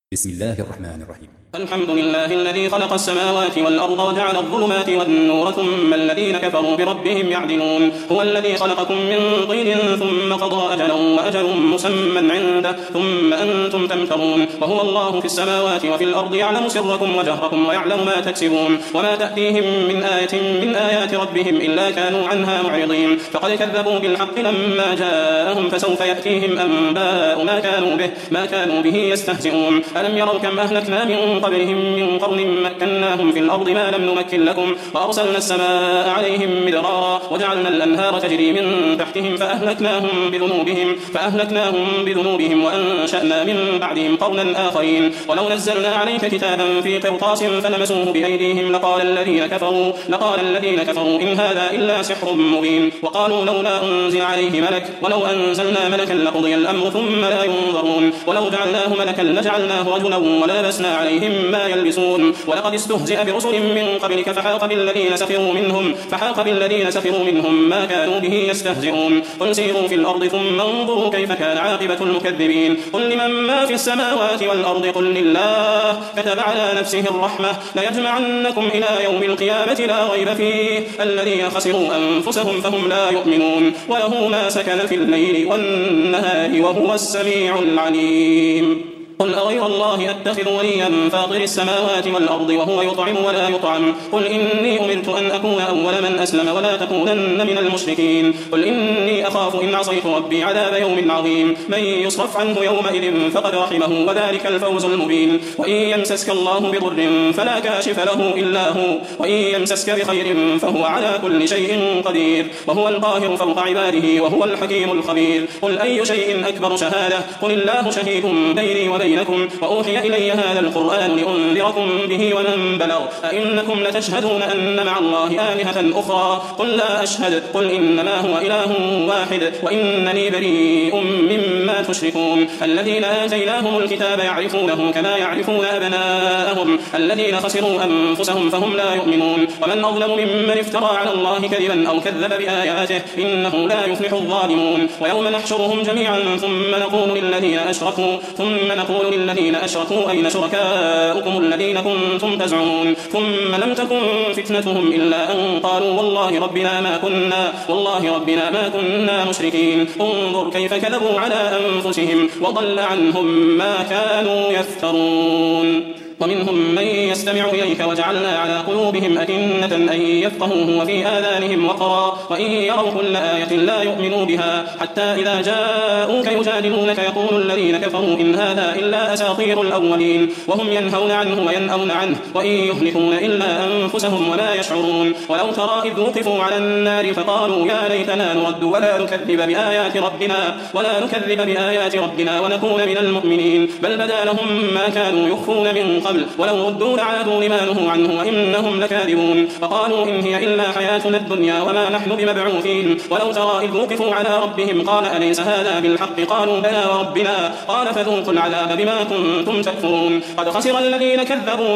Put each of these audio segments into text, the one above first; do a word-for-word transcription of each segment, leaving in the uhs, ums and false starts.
بسم الله الرحمن الرحيم. الحمد لله الذي خلق السماوات والأرض وجعل الظلمات والنور ثم الذين كفروا بربهم يعدلون. هو الذي خلقكم من طين ثم قضى أجلا وأجل مسمى عنده ثم أنتم تمترون. وهو الله في السماوات وفي الأرض يعلم سركم وجهركم ويعلم ما تكسبون. وما تأتيهم من آية من آيات ربهم إلا كانوا عنها معرضين. فقد كذبوا بالحق لما جاءهم فسوف يأتيهم أنباء ما كانوا به ما كانوا به يستهزئون. ألم يروا كم أهلكنا من قبلهم من قرن مكناهم في الأرض ما لم نمكن لكم وأرسلنا السماء عليهم مدرارا وجعلنا الأنهار تجري من تحتهم فأهلكناهم بذنوبهم فأهلكناهم بذنوبهم وأنشأنا من بعدهم قرنا آخرين. ولو نزلنا عليك كتابا في قرطاس فلمسوه بأيديهم لقال الذين كفروا لقال الذين كفروا إن هذا إلا سحر مبين. وقالوا لولا أنزل عليه ملك ولو أنزلنا ملكا لقضي الأمر ثم لا ينظرون. ولو جعلناه ملكا لجعلناه رجلا وللبسنا عليهم ما يلبسون. ولقد استهزئ برسل من قبلك فحاق بالذين سخروا منهم فحاق بالذين سخروا منهم ما كانوا به يستهزئون. قل سيروا في الأرض ثم انظروا كيف كان عاقبة المكذبين. قل لمن ما في السماوات والأرض قل لله كتب على نفسه الرحمة ليجمعنكم إلى يوم القيامة لا ريب فيه الذين خسروا أنفسهم فهم لا يؤمنون. وله ما سكن في الليل والنهار وهو السميع العليم. قل أغير الله أتخذ وليا فاطر السماوات والأرض وهو يطعم ولا يطعم. قل إني أمرت أن أكون أول من أسلم ولا تكونن من المشركين. قل إني أخاف إن عصيت ربي عذاب يوم عظيم. من يصرف عنه يومئذ فقد رحمه وذلك الفوز المبين. وإن يمسسك الله بضر فلا كاشف له إلا هو وإن يمسسك بخير فهو على كل شيء قدير وهو القاهر فوق عباده وهو الحكيم الخبير. قل أي شيء أكبر شهادة قل الله شهيد بيني وبينكم وأوحي إلي هذا القرآن لأنذركم به ومن بلغ. أئنكم لتشهدون أن مع الله آلهة أخرى قل لا أشهد قل إنما هو إله واحد وإنني بريء مما تشركون. الذين آتيناهم الكتاب يعرفونه كما يعرفون أبناءهم الذين خسروا أنفسهم فهم لا يؤمنون. ومن أظلم ممن افترى على الله كذبا أو كذب بآياته إنه لا يفلح الظالمون. ويوم نحشرهم جميعا ثم نقول للذين أشركوا ثم نقول للذين أشركوا أين شركاؤكم الذين كنتم تزعمون ثم لم تكن فتنتهم إلا أن قالوا والله ربنا ما كنا والله ربنا ما كنا مشركين. انظر كيف كذبوا على أنفسهم وضل عنهم ما كانوا يفترون. ومنهم من يستمع إليك وجعلنا على قلوبهم أكنة أن يفقهوه وفي آذانهم وقرا وإن يروا كل آية لا يؤمنوا بها حتى إذا جاءوك يجادلونك يقول الذين كفروا إن هذا إلا أساطير الأولين وهم ينهون عنه وينأون عنه وإن يهلكون إلا أنفسهم وما يشعرون. ولو ترى إذ وقفوا على النار فقالوا يا ليتنا نرد ولا نكذب بآيات ربنا ولا نكذب بآيات ربنا ونكون من المؤمنين بل بدا لهم ما كانوا يخفون من قبل ولو ردوا لعادوا لما نهوا عنه وإنهم لكاذبون. فقالوا إن هي إلا حياتنا الدنيا وما نحن بمبعوثين. ولو ترى إذ وقفوا على ربهم قال أليس هذا بالحق قالوا بلى وربنا قال فذوقوا العذاب بما كنتم تكفرون. قد خسر الذين كذبوا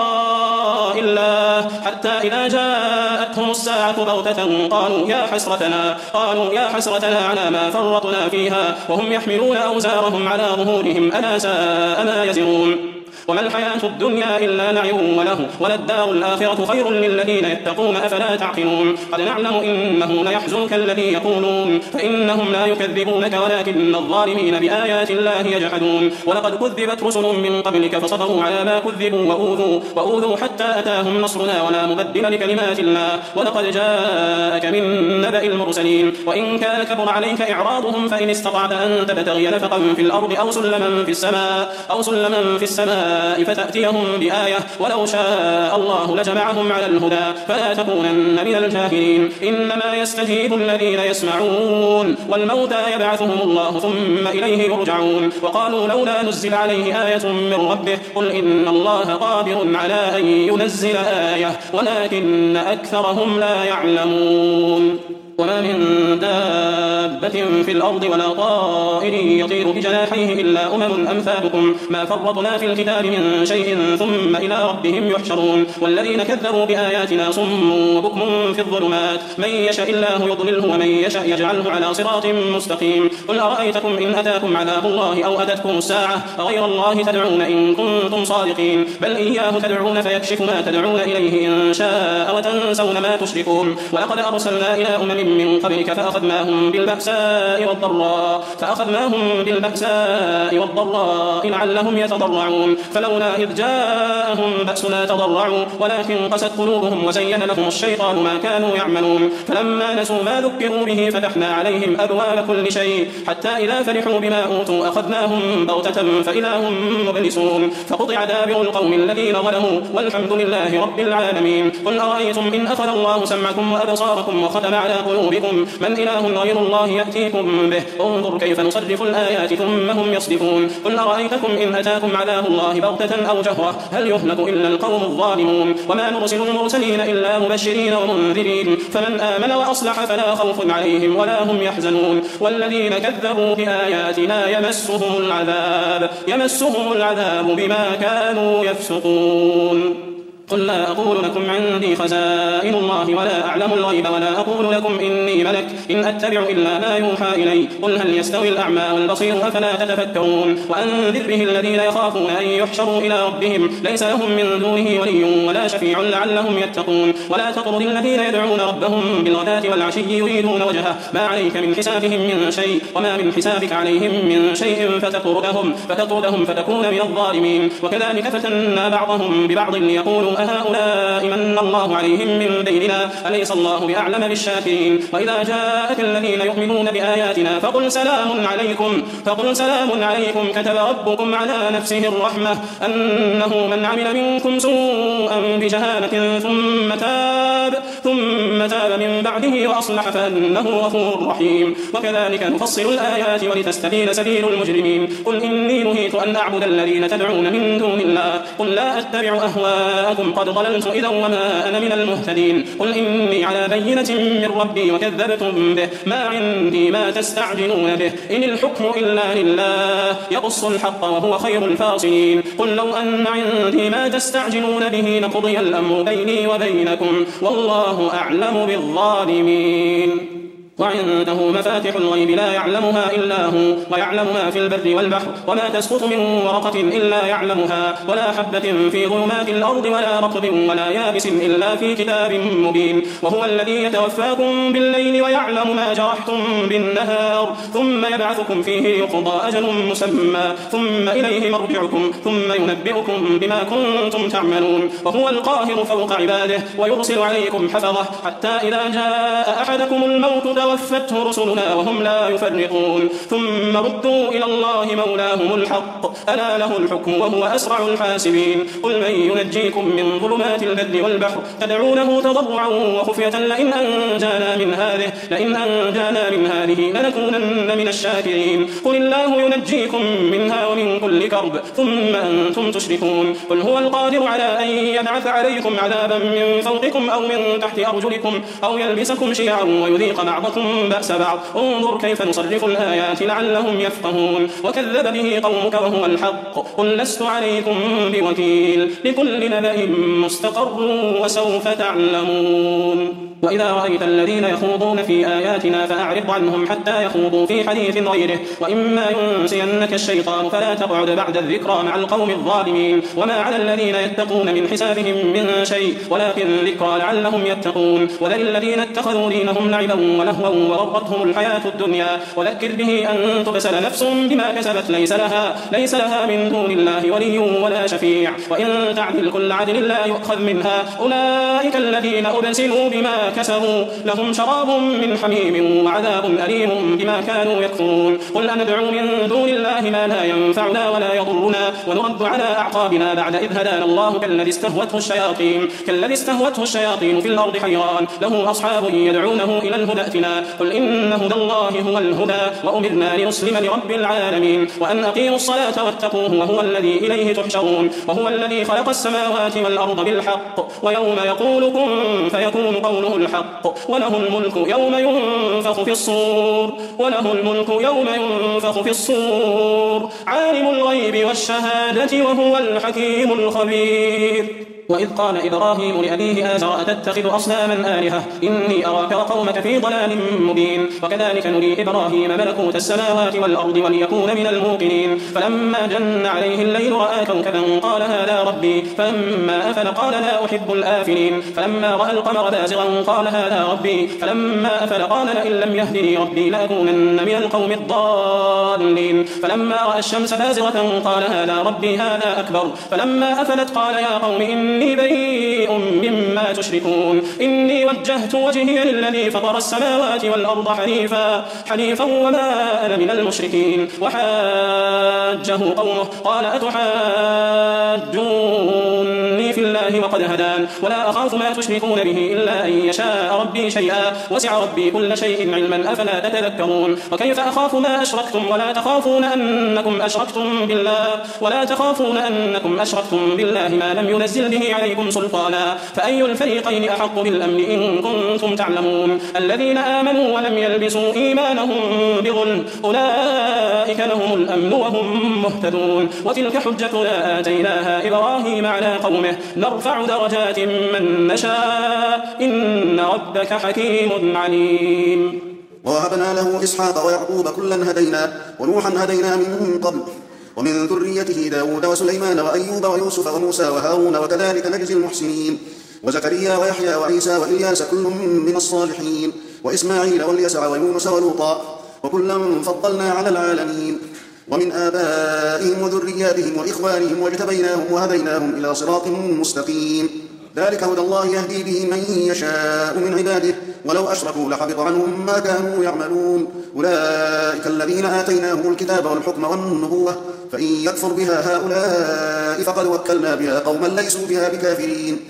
بلقاء الله حتى إذا جاءتهم الساعة بغتة قالوا يا حسرتنا قالوا يا حسرتنا على ما فرطنا فيها وهم يحملون أوزارهم على ظهورهم ألا ساء ما يزرون. وما الحياة الدنيا إلا لعب وله وللدار الآخرة خير للذين يتقون أفلا تعقلون. قد نعلم إنه ليحزنك الذي يقولون فإنهم لا يكذبونك ولكن الظالمين بآيات الله يجحدون. ولقد كذبت رسل من قبلك فصبروا على ما كذبوا وأوذوا وأوذوا حتى أتاهم نصرنا ولا مبدل لكلمات الله ولقد جاءك من نبأ المرسلين. وإن كان كبر عليك إعراضهم فإن استطعت أن تبتغي نفقا في الأرض أو سلما في السماء أو سلما في السماء فتأتيهم بآية ولو شاء الله لجمعهم على الهدى فلا تكونن من الجاهلين. إنما يستجيب الذين يسمعون والموتى يبعثهم الله ثم إليه يرجعون. وقالوا لولا نزل عليه آية من ربه قل إن الله قادر على أن ينزل آية ولكن أكثرهم لا يعلمون. وما من دابة في الأرض ولا طائر يطير بجناحيه إلا أمم أمثالكم ما فرطنا في الكتاب من شيء ثم إلى ربهم يحشرون والذين كذبوا بآياتنا صم وبكم في الظلمات من يشاء الله يضلله ومن يشاء يجعله على صراط مستقيم قل أرأيتكم إن أتاكم عذاب الله أو أتتكم الساعة أغير الله تدعون إن كنتم صادقين بل إياه تدعون فيكشف ما تدعون إليه إن شاء وتنسون ما تشركون ولقد أرسلنا إلى أمم من قبلك فأخذناهم بالبأساء والضراء فأخذناهم بالبأساء والضراء لعلهم يتضرعون فلولا إذ جاءهم بأسنا تضرعوا ولكن قست قلوبهم وزين لهم الشيطان ما كانوا يعملون فلما نسوا ما ذكروا به فتحنا عليهم أبواب كل شيء حتى إذا فرحوا بما أوتوا أخذناهم بغتة فإذا هم مبلسون فقطع دابر القوم الذين ظلموا والحمد لله رب العالمين قل أرأيتم إن أخذ الله سمعكم وأبصاركم وختم على قلوبكم من إله غير الله يأتيكم به انظر كيف نصرف الآيات ثم هم يصدفون قل أرأيتكم إن أتاكم عذاب الله بغتة أو جهرة هل يهلك إلا القوم الظالمون وما نرسل المرسلين إلا مبشرين ومنذرين فمن آمن وأصلح فلا خوف عليهم ولا هم يحزنون والذين كذبوا بآياتنا يمسهم العذاب يمسهم العذاب بما كانوا يفسقون قل لا أقول لكم عندي خزائن الله ولا أعلم الغيب ولا أقول لكم إني ملك إن أتبع إلا ما يوحى إلي قل هل يستوي الأعمى والبصير أفلا تتفكرون وأنذر به الذين يخافون أن يحشروا إلى ربهم ليس لهم من دونه ولي ولا شفيع لعلهم يتقون ولا تطرد الذين يدعون ربهم بالغداة والعشي يريدون وجهه ما عليك من حسابهم من شيء وما من حسابك عليهم من شيء فتطردهم فتطردهم فتكون من الظالمين وكذلك فتنا بعضهم ببعض ليقولوا أهؤلاء من الله عليهم من بيننا أليس الله بأعلم بالشاكرين وإذا جاءك الذين يؤمنون بآياتنا فقل سلام عليكم فقل سلام عليكم كتب ربكم على نفسه الرحمة أنه من عمل منكم سوءا بجهالة ثم تاب ثم تاب من بعده وأصلح فأنه غفور رحيم وكذلك نفصل الآيات ولتستبين سبيل المجرمين قل إني نهيت أن أعبد الذين تدعون من دون الله قل لا أتبع أهواءكم قد ضللت إذا وما أنا من المهتدين قل إني على بينة من ربي وكذبتم به ما عندي ما تستعجلون به إن الحكم إلا لله يقص الحق وهو خير الفاصلين قل لو أن عندي ما تستعجلون به لقضي الأمر بيني وبينكم والله أعلم بالظالمين وعنده مفاتح الغيب لا يعلمها إلا هو ويعلم ما في البر والبحر وما تسقط من ورقة إلا يعلمها ولا حبة في ظلمات الأرض ولا رطب ولا يابس إلا في كتاب مبين وهو الذي يتوفاكم بالليل ويعلم ما جرحتم بالنهار ثم يبعثكم فيه يقضى أجل مسمى ثم إليه مرجعكم ثم ينبئكم بما كنتم تعملون وهو القاهر فوق عباده ويرسل عليكم حفظه حتى إذا جاء أحدكم الموت توفته رسلنا وهم لا يفرقون ثم ردوا إلى الله مولاهم الحق ألا له الحكم وهو أسرع الحاسبين قل من ينجيكم من ظلمات البر والبحر تدعونه تضرعا وخفية لئن أنجانا من هذه لئن أنجانا من هذه لنكونن من الشاكرين قل الله ينجيكم منها ومن كل كرب ثم أنتم تشركون قل هو القادر على أن يبعث عليكم عذابا من فوقكم أو من تحت أرجلكم أو يلبسكم شيعا ويذيق بعضكم بأس بعض انظر كيف نصرف الآيات لعلهم يفقهون وكذب به قومك وهو الحق قل لست عليكم بوكيل لكل نبأ مستقر وسوف تعلمون وإذا رأيت الذين يخوضون في آياتنا فأعرض عنهم حتى يخوضوا في حديث غيره وإما ينسينك الشيطان فلا تقعد بعد الذكرى مع القوم الظالمين وما على الذين يتقون من حسابهم من شيء ولكن ذكرى لعلهم يتقون وذل الذين اتخذوا دينهم لعبا ولهوا وغرتهم الحياة الدنيا وذكر به أن تبسل نفس بما كسبت ليس لها, ليس لها من دون الله ولي ولا شفيع وإن تعدل كل عدل لا يؤخذ منها أولئك الذين أبسلوا بما كسبوا لهم شراب من حميم وعذاب أليم بما كانوا يكفرون قل أندعو من دون الله ما لا ينفعنا ولا يضرنا ونرد على أعقابنا بعد إذ هدانا الله كالذي استهوته الشياطين كالذي استهوته الشياطين في الأرض حيران له أصحاب يدعونه إلى الهدى ائتنا قل إن هدى الله هو الهدى وأمرنا لنسلم لرب العالمين وأن أقيموا الصلاة واتقوه وهو الذي إليه تحشرون وهو الذي خلق السماوات والأرض بالحق ويوم يقول كن فيكون قوله الحق وله الملك يوم ينفخ في الصور وله الملك يوم ينفخ في الصور عالم الغيب والشهادة وهو الحكيم الخبير. وإذ قال إبراهيم لأبيه آزر أتتخذ أصناما آلهة إني أراك وقومك في ضلال مبين. وكذلك نري إبراهيم ملكوت السماوات والأرض وليكون من الموقنين. فلما جن عليه الليل رأى كوكبا قال هذا ربي فلما أفل قال لا أحب الآفلين. فلما رأى القمر بازغا قال هذا ربي فلما أفل قال لئن لم يهدني ربي لأكونن من القوم الضالين. فلما رأى الشمس بازغة قال هذا ربي هذا أكبر. فلما أفلت قال يا قوم إني إني بريء مما تشركون إني وجهت وجهي للذي فطر السماوات والأرض حنيفا حنيفا وما أنا من المشركين. وحاجه قومه قال أتحاجوني في الله وقد هدان ولا أخاف ما تشركون به إلا أن يشاء ربي شيئا وسع ربي كل شيء علما أفلا تتذكرون. وكيف أخاف ما أشركتم ولا تخافون أنكم أشركتم بالله ولا تخافون أنكم أشركتم بالله ما لم ينزل به عليكم سلطانا فأي الفريقين أحق بالأمن إن كنتم تعلمون. الذين آمنوا ولم يلبسوا إيمانهم بظلم أولئك لهم الأمن وهم مهتدون. وتلك حجتنا آتيناها إبراهيم على قومه نرفع درجات من نشاء إن ربك حكيم عليم. ووهبنا له إسحاق ويعقوب كلا هدينا ونوحا هدينا من قبل ومن ذريته داود وسليمان وأيوب ويوسف وموسى وهارون وكذلك نجزي المحسنين. وزكريا ويحيى وعيسى وإلياس كل من الصالحين وإسماعيل واليسع ويونس ولوطا وكلا فضلنا على العالمين. ومن آبائهم وذرياتهم وإخوانهم واجتبيناهم وهديناهم إلى صراط مستقيم. ذلك هدى الله يهدي به من يشاء من عباده ولو أشركوا لحبط عنهم ما كانوا يعملون. أولئك الذين آتيناهم الكتاب والحكم والنبوة فإن يكفر بها هؤلاء فقد وكلنا بها قوما ليسوا بها بكافرين.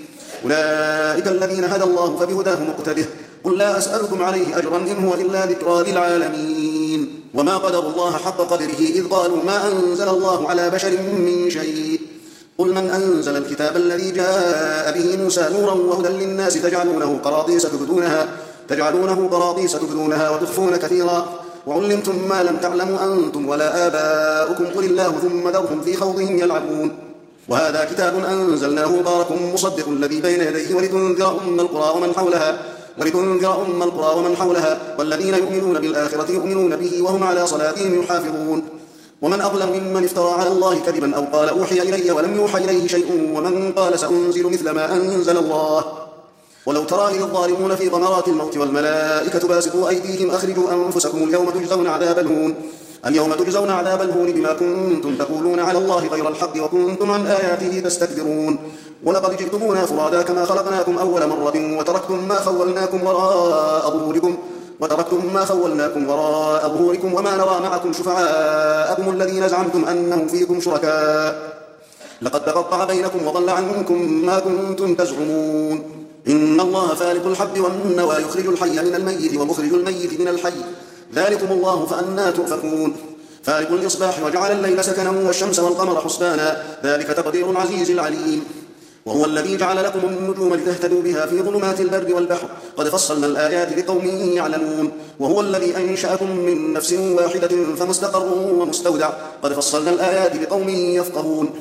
أولئك الذين هدى الله فبهداه مقتده قل لا أسألكم عليه أجرا إن هو إلا ذكرى للعالمين. وما قدر الله حق قدره إذ قالوا ما أنزل الله على بشر من شيء قل من أنزل الكتاب الذي جاء به موسى نورا وهدى للناس تجعلونه قراطيس تبدونها, تجعلونه قراطيس تبدونها وتخفون كثيرا وعلمتم ما لم تعلموا أنتم ولا آباؤكم قل الله ثم ذرهم في خوضهم يلعبون. وهذا كتاب أنزلناه مبارك مصدق الذي بين يديه ولتنذر أم القرى ومن حولها ولتنذر أم القرى ومن حولها والذين يؤمنون بالآخرة يؤمنون به وهم على صلاتهم يحافظون. ومن أظلم ممن افترى على الله كذبا أو قال أوحي إلي ولم يوحى إليه شيء ومن قال سأنزل مثل ما أنزل الله. ولو ترى إذ الظالمون في غمرات الموت والملائكة باسطوا أيديهم أخرجوا أنفسكم اليوم تجزون عذاب الهون اليوم تجزون عذاب الهون بما كنتم تقولون على الله غير الحق وكنتم عن آياته تستكبرون. ولقد جئتمونا فرادا كما خلقناكم أول مرة وتركتم ما خولناكم وراء ظهوركم وتركتم ما خولناكم وراء ظهوركم وما نرى معكم شفعاءكم الذين زعمتم أنهم فيكم شركاء لقد تقطع بينكم وضل عنكم ما كنتم تزعمون. إن الله فالق الحب والنوى يخرج الحي من الميت ومخرج الميت من الحي ذلكم الله فأنى تؤفكون. فالق الإصباح وجعل الليل سكنا والشمس والقمر حسبانا ذلك تقدير العزيز العليم. وهو الذي جعل لكم النجوم لتهتدوا بها في ظلمات البر والبحر قد فصلنا الآيات لقوم يعلمون. وهو الذي أنشأكم من نفس واحدة فمستقر ومستودع قد فصلنا الآيات لقوم يفقهون.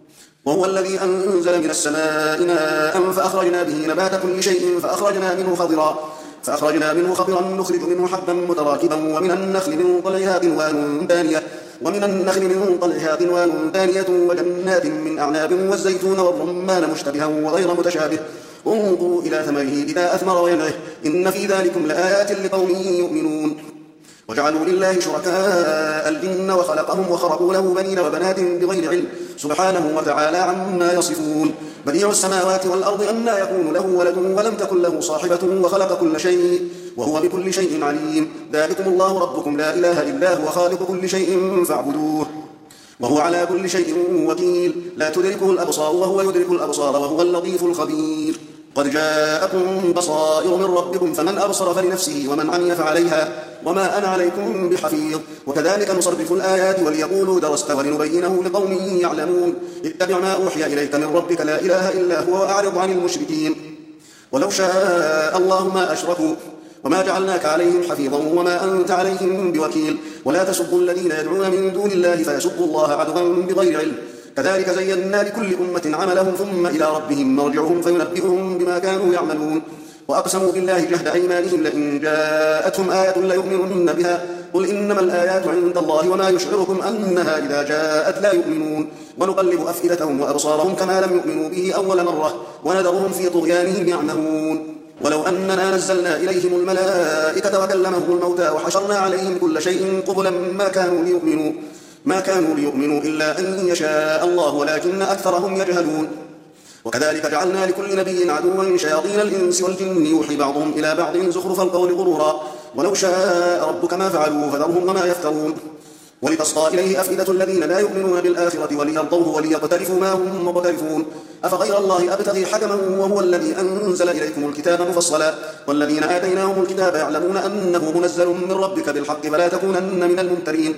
وهو الذي أنزل من السماء ماء فأخرجنا به نبات كل شيء فأخرجنا منه خضرا فأخرجنا منه خضرا نخرج منه حبا متراكبا ومن النخل من طلعها قنوان دانية ومن النخل من طلعها قنوان دانية وجنات من أعناب والزيتون والرمان مشتبها وغير متشابه انظروا إلى ثمره إذا أثمر وينعه إن في ذلكم لآيات لقوم يؤمنون. وجعلوا لله شركاء الجن وخلقهم وخرقوا له بنين وبنات بغير علم سبحانه وتعالى عما يصفون. بديع السماوات والأرض أنى يكون له ولد ولم تكن له صاحبة وخلق كل شيء وهو بكل شيء عليم. ذلكم الله ربكم لا إله إلا هو خالق كل شيء فاعبدوه وهو على كل شيء وكيل. لا تدركه الأبصار وهو يدرك الأبصار وهو اللطيف الخبير. قد جاءكم بصائر من ربكم فمن أبصر فلنفسه ومن عمي فعليها وما أنا عليكم بحفيظ. وكذلك نصرف الآيات وليقولوا درست ولنبينه لقوم يعلمون. اتبع ما أوحي إليك من ربك لا إله إلا هو وأعرض عن المشركين. ولو شاء الله ما أشركوا وما جعلناك عليهم حفيظا وما أنت عليهم بوكيل ولا تسبوا الذين يدعون من دون الله فيسبوا الله عدوا بغير علم كذلك زينا لكل أمة عملهم ثم إلى ربهم مرجعهم فينبئهم بما كانوا يعملون وأقسموا بالله جهد أيمانهم لئن جاءتهم آية ليؤمنن بها قل إنما الآيات عند الله وما يشعركم أنها إذا جاءت لا يؤمنون ونقلب أفئدتهم وأبصارهم كما لم يؤمنوا به أول مرة ونذرهم في طغيانهم يعمهون ولو أننا نزلنا إليهم الملائكة وكلمهم الموتى وحشرنا عليهم كل شيء قبلا ما كانوا ليؤمنوا ما كانوا ليؤمنوا إلا أن يشاء الله ولكن أكثرهم يجهلون وكذلك جعلنا لكل نبي عدوا شياطين الإنس والجن يوحي بعضهم إلى بعض زخرف القول غرورا ولو شاء ربك ما فعلوا فذرهم وما يفترون ولتصغى إليه أفئدة الذين لا يؤمنون بالآخرة وليرضوه وليقترفوا ما هم مقترفون أفغير الله أبتغي حكما وهو الذي أنزل إليكم الكتاب مفصلا والذين آتيناهم الكتاب يعلمون أنه منزل من ربك بالحق فلا تكونن من الممترين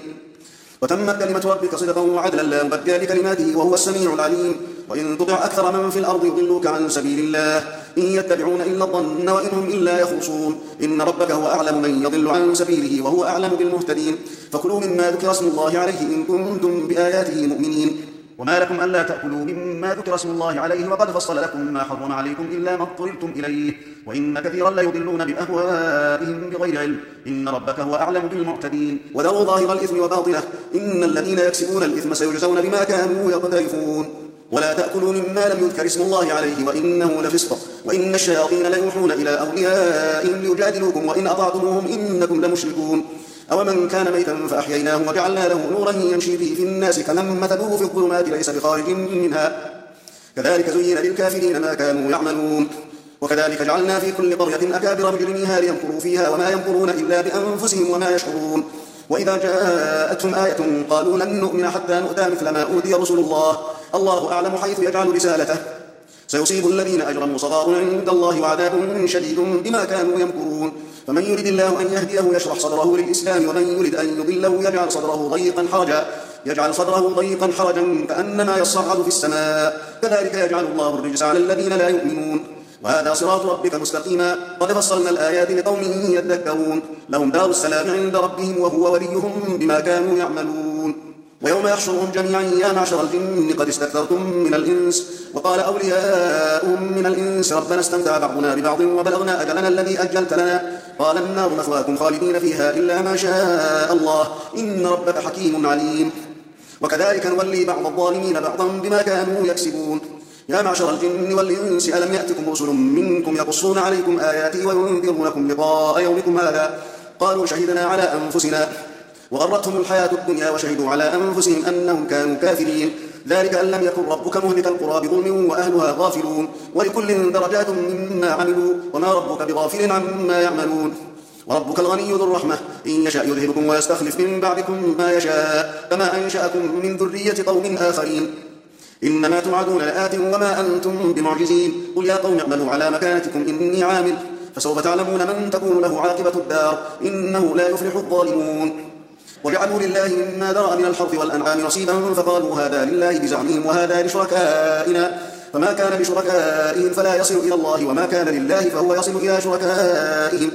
وتمت كلمة ربك صدقا وعدلا لا مبدل لكلماته وهو السميع العليم وإن تطع أكثر من في الأرض يضلوك عن سبيل الله إن يتبعون إلا الظن وإن هم إلا يخرصون إن ربك هو أعلم من يضل عن سبيله وهو أعلم بالمهتدين فكلوا مما ذكر اسم الله عليه إن كنتم بآياته مؤمنين وما لكم ألا تأكلوا مما ذكر اسم الله عليه وقد فصل لكم ما حرم عليكم إلا ما اضطررتم إليه وإن كثيرا ليضلون بأهوائهم بغير علم إن ربك هو أعلم بالمعتدين وذروا ظاهر الإثم وباطنه إن الذين يكسبون الإثم سيجزون بما كانوا يقترفون ولا تأكلوا مما لم يذكر اسم الله عليه وإنه لفسق وإن الشياطين ليوحون إلى أوليائهم ليجادلوكم وإن أطعتموهم إنكم لمشركون أومن كان ميتا فأحييناه وجعلنا له نورا يمشي به في الناس كمن مثله في الظلمات ليس بخارج منها كذلك زين للكافرين ما كانوا يعملون وكذلك جعلنا في كل قرية أكابر مجرميها ليمكروا فيها وما يمكرون إلا بأنفسهم وما يشعرون وإذا جاءتهم آية قالوا لن نؤمن حتى نؤتى مثل ما أوتي رسل الله الله أعلم حيث يجعل رسالته سيصيب الذين أجرموا صغار عند الله وعذاب شديد بما كانوا يمكرون فمن يرد الله أن يهديه يشرح صدره للإسلام ومن يرد أن يضله يجعل صدره ضيقا حرجا يجعل صدره ضيقا حرجا كأنما يصعد في السماء كذلك يجعل الله الرجس على الذين لا يؤمنون وهذا صراط ربك مستقيما قد فصلنا الآيات لقوم يذكرون لهم دار السلام عند ربهم وهو وليهم بما كانوا يعملون ويوم يحشرهم جميعا يا معشر الجن قد استكثرتم من الإنس وقال أولياؤهم من الإنس ربنا استمتع بعضنا ببعض وبلغنا أجلنا الذي أجلت لنا قال النار مثواكم خالدين فيها إلا ما شاء الله إن ربك حكيم عليم وكذلك نولي بعض الظالمين بعضا بما كانوا يكسبون يا معشر الجن والإنس ألم يأتكم رسل منكم يقصون عليكم آياتي وينذرونكم لقاء يومكم هذا قالوا شهدنا على أنفسنا وغرتهم الحياة الدنيا وشهدوا على أنفسهم أنهم كانوا كافرين ذلك أن لم يكن ربك مهلك القرى بظلم وأهلها غافلون ولكل درجات مما عملوا وما ربك بغافل عما يعملون وربك الغني ذو الرحمة إن يشاء يذهبكم ويستخلف من بعدكم ما يشاء كما أنشأكم من ذرية قوم آخرين إنما توعدون لآت وما أنتم بمعجزين قل يا قوم اعملوا على مكانتكم إني عامل فسوف تعلمون من تكون له عاقبة الدار إنه لا يفلح الظالمون وجعلوا لله مما ذرأ من الحرث والأنعام نصيبا فقالوا هذا لله بزعمهم وهذا لشركائنا فما كان لشركائهم فلا يصل إلى الله وما كان لله فهو يصل إلى شركائهم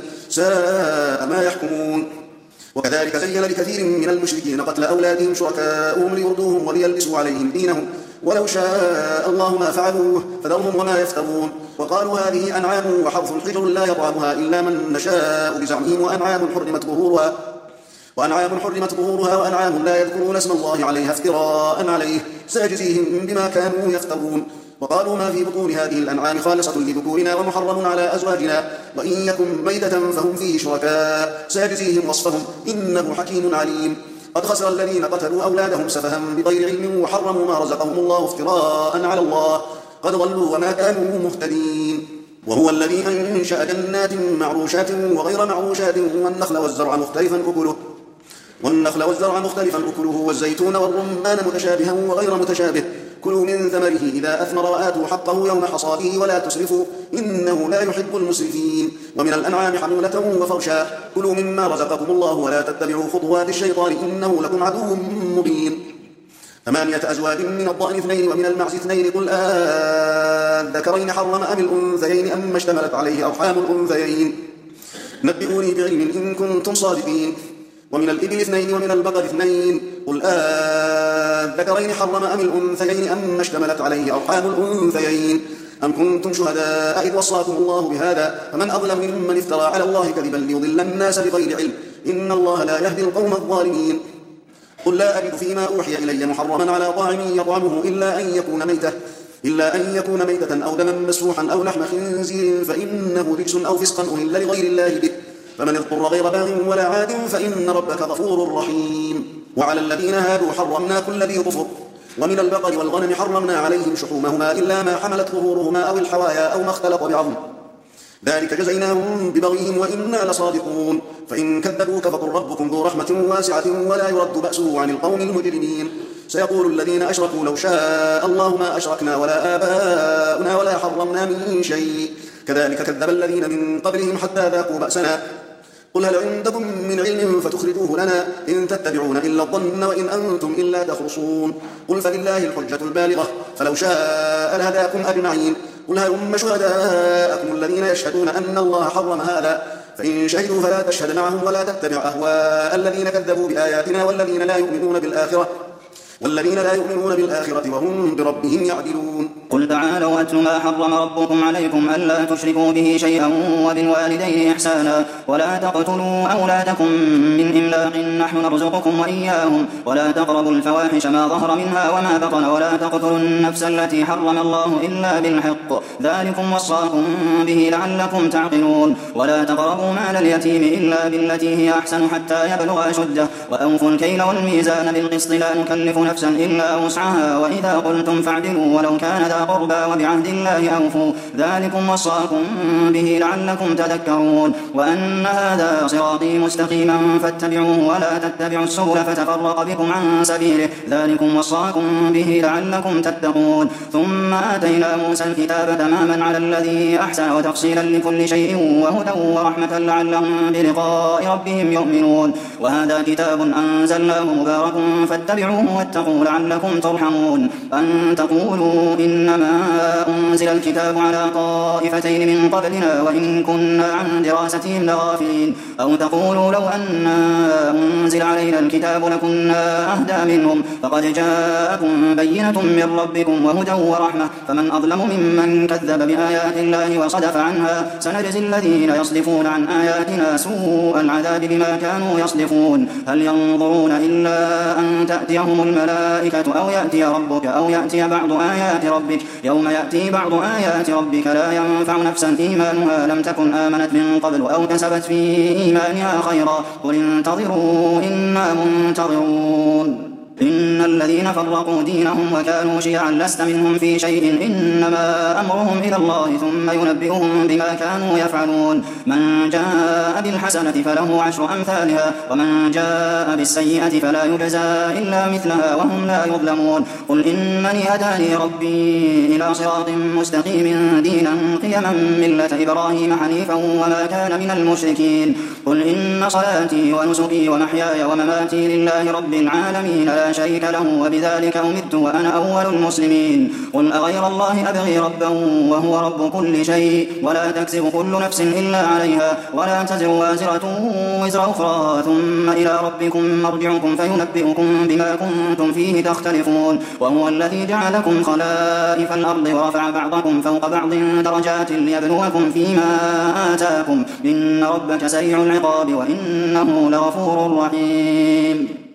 ساء ما يحكمون وكذلك زين لكثير من المشركين قتل أولادهم شركاؤهم ليرضوهم وليلبسوا عليهم دينهم ولو شاء الله ما فعلوه فذرهم وما يفترون وقالوا هذه أنعام وحرث حجر لا يطعمها إلا من نشاء بزعمهم وأنعام حرمت ظهورها وأنعام حرمت ظهورها وأنعام لا يذكرون اسم الله عليها افتراء عليه سيجزيهم بما كانوا يفترون وقالوا ما في بطون هذه الأنعام خالصة لذكورنا ومحرم على أزواجنا وإن يكن ميتة فهم فيه شركاء سيجزيهم وصفهم إنه حكيم عليم قد خسر الذين قتلوا أولادهم سفها بغير علم وحرموا ما رزقهم الله افتراء على الله قد ضلوا وما كانوا مهتدين وهو الذي أنشأ جنات معروشات وغير معروشات والنخل والزرع مختلفا أكله والنخل والزرع مختلفا أكله والزيتون والرمان متشابها وغير متشابه كلوا من ثمره إذا أثمر وآتوا حقه يوم حصاده ولا تسرفوا إنه لا يحب المسرفين ومن الأنعام حمولة وفرشا كلوا مما رزقكم الله ولا تتبعوا خطوات الشيطان إنه لكم عدو مبين ثمانية أزواج من الضأن اثنين ومن المعز اثنين قل آذكرين حرم أم الأنثيين أم اشتملت عليه أرحام الأنثيين نبئوني بعلم إن كنتم صادقين ومن الإبل اثنين ومن البقر اثنين قل آذكرين حرم أم الأنثيين أم اشتملت عليه أرحام الأنثيين أم كنتم شهداء إذ وصاكم الله بهذا فمن أظلم ممن افترى على الله كذبا ليضل الناس بغير علم إن الله لا يهدي القوم الظالمين قل لا أجد فيما أوحي إلي محرما على طاعم يطعمه إلا أن يكون ميتة إلا أن يكون ميتة أو دما مسفوحا أو لحم خنزير فإنه رجس أو فسقا أهل لغير الله به فمن اضطر غير باغ ولا عاد فإن ربك غفور رحيم وعلى الذين هادوا حرمنا كل ذي ظفر ومن البقر والغنم حرمنا عليهم شحومهما إلا ما حملت ظهورهما أو الحوايا أو ما اختلط بعظم ذلك جزيناهم ببغيهم وإنا لصادقون فإن كذبوك فقل ربكم ذو رحمة واسعة ولا يرد بأسه عن القوم المجرمين سيقول الذين أشركوا لو شاء الله ما أشركنا ولا آباؤنا ولا حرمنا من شيء كذلك كذب الذين من قبلهم حتى ذاقوا بأسنا قل هل عندكم من علم فتخرجوه لنا إن تتبعون إلا الظن وإن أنتم إلا تخرصون قل فلله الحجة البالغة فلو شاء لهداكم أجمعين قل هلم شهداءكم الذين يشهدون أن الله حرم هذا فإن شهدوا فلا تشهد معهم ولا تتبع أهواء الذين كذبوا بآياتنا والذين لا يؤمنون بالآخرة والذين لا يؤمنون بالآخرة وهم بربهم يعدلون قل تعالوا أتل ما حرم ربكم عليكم ألا تشركوا به شيئا وبالوالدين إحسانا ولا تقتلوا أولادكم من إملاق نحن نرزقكم وإياهم ولا تقربوا الفواحش ما ظهر منها وما بطن ولا تقتلوا النفس التي حرم الله إلا بالحق ذلكم وصاكم به لعلكم تعقلون ولا تقربوا مال اليتيم إلا بالتي هي أحسن حتى يبلغ أشده وأوفوا الكيل والميزان بالقسط لا نكلف نفسا إلا وسعها وإذا قلتم فاعدلوا ولو كان ذا قربى وبعهد الله أوفوا ذلكم وصاكم به لعلكم تذكرون وأن هذا صراطي مستقيما فاتبعوه ولا تتبعوا السبل فتفرق بكم عن سبيله ذلكم وصاكم به لعلكم تتقون ثم آتينا موسى الكتاب تماما على الذي أحسن وتفصيلا لكل شيء وهدى ورحمة لعلهم بلقاء ربهم يؤمنون وهذا كتاب أنزلناه مبارك فاتبعوه واتقوا لعلكم ترحمون أن تقولوا إنما أنزل الكتاب على طائفتين من قبلنا وإن كنا عن دراستهم لغافلين أو تقولوا لو أنا أنزل علينا الكتاب لكنا أهدى منهم فقد جاءكم بينة من ربكم وهدى ورحمة فمن أظلم ممن كذب بآيات الله وصدف عنها سنجزي الذين يصدفون عن آياتنا سوء العذاب بما كانوا يصدفون هل ينظرون إلا أن تأتيهم الملائكة أو يأتي ربك أو يأتي بعض آيات ربك يوم يأتي بعض آيات ربك لا ينفع نفسا إيمانها لم تكن آمنت من قبل أو كسبت في إيمانها خيرا قل انتظروا إنا منتظرون إن الذين فرقوا دينهم وكانوا شيعا لست منهم في شيء إنما أمرهم إلى الله ثم ينبئهم بما كانوا يفعلون من جاء بالحسنة فله عشر أمثالها ومن جاء بالسيئة فلا يجزى إلا مثلها وهم لا يظلمون قل إنني هداني ربي إلى صراط مستقيم دينا قيما ملة إبراهيم حنيفا وما كان من المشركين قل إن صلاتي ونسكي ومحياي ومماتي لله رب العالمين لا شريك له وبذلك أمرت وأنا أول المسلمين قل أغير الله أبغي ربا وهو رب كل شيء ولا تكسب كل نفس إلا عليها ولا تزر وازرة وزر أخرى ثم إلى ربكم مرجعكم فينبئكم بما كنتم فيه تختلفون وهو الذي جعلكم خلائف الأرض ورفع بعضكم فوق بعض درجات ليبلوكم فيما آتاكم إن ربك سريع العقاب وإنه لغفور رحيم